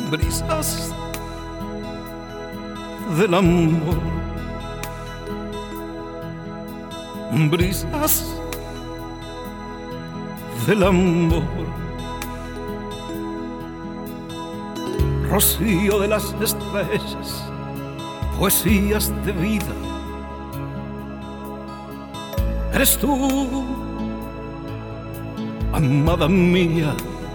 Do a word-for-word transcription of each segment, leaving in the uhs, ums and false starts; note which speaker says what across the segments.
Speaker 1: brisas del amor, brisas del amor, rocío de las estrellas, poesías de vida. Eres tú, amada mía,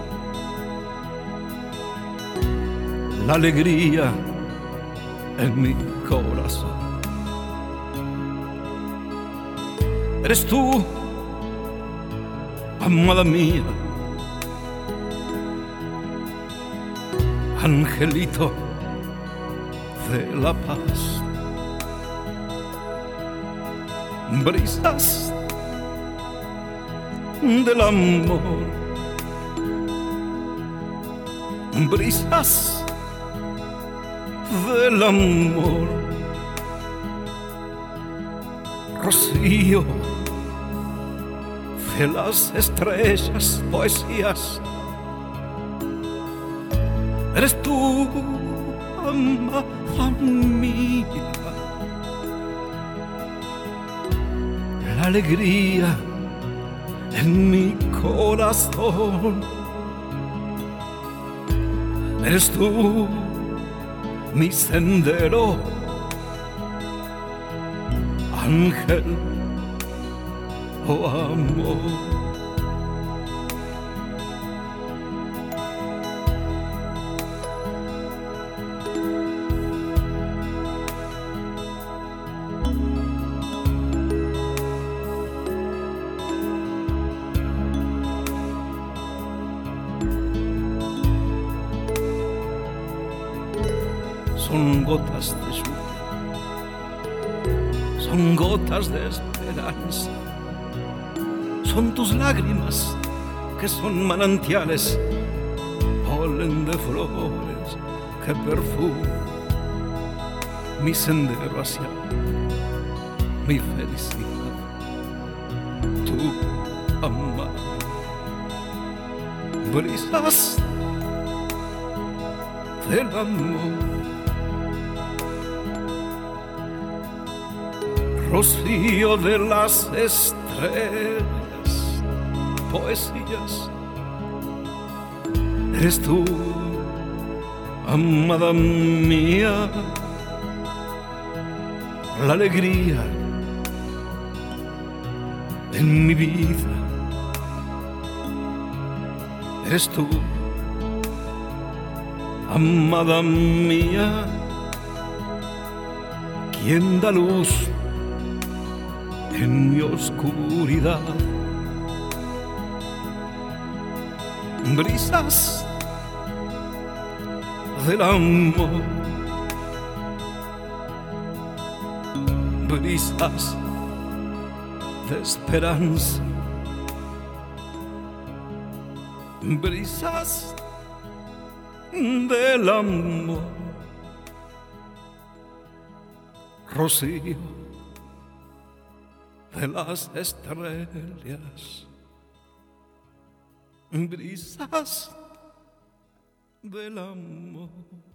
Speaker 1: la alegría en mi corazón. Eres tú, amada mía, angelito de la paz. Brisas del amor, brisas del amor, rocío de las estrellas, poesías. Eres tú, amada mía, la alegría en mi corazón. Eres tú, mi sendero, ángel, oh amor. Son gotas de lluvia, son gotas de esperanza, son tus lágrimas que son manantiales, polen de flores que perfuman mi sendero hacia mi felicidad. Tú, amada, brisas del amor, rocío de las estrellas, poesías. Eres tú, amada mía, la alegría en mi vida. Eres tú, amada mía, quien da luz en mi oscuridad. Brisas del amor, brisas de esperanza, brisas del amor, rocío de las estrellas, brisas del amor.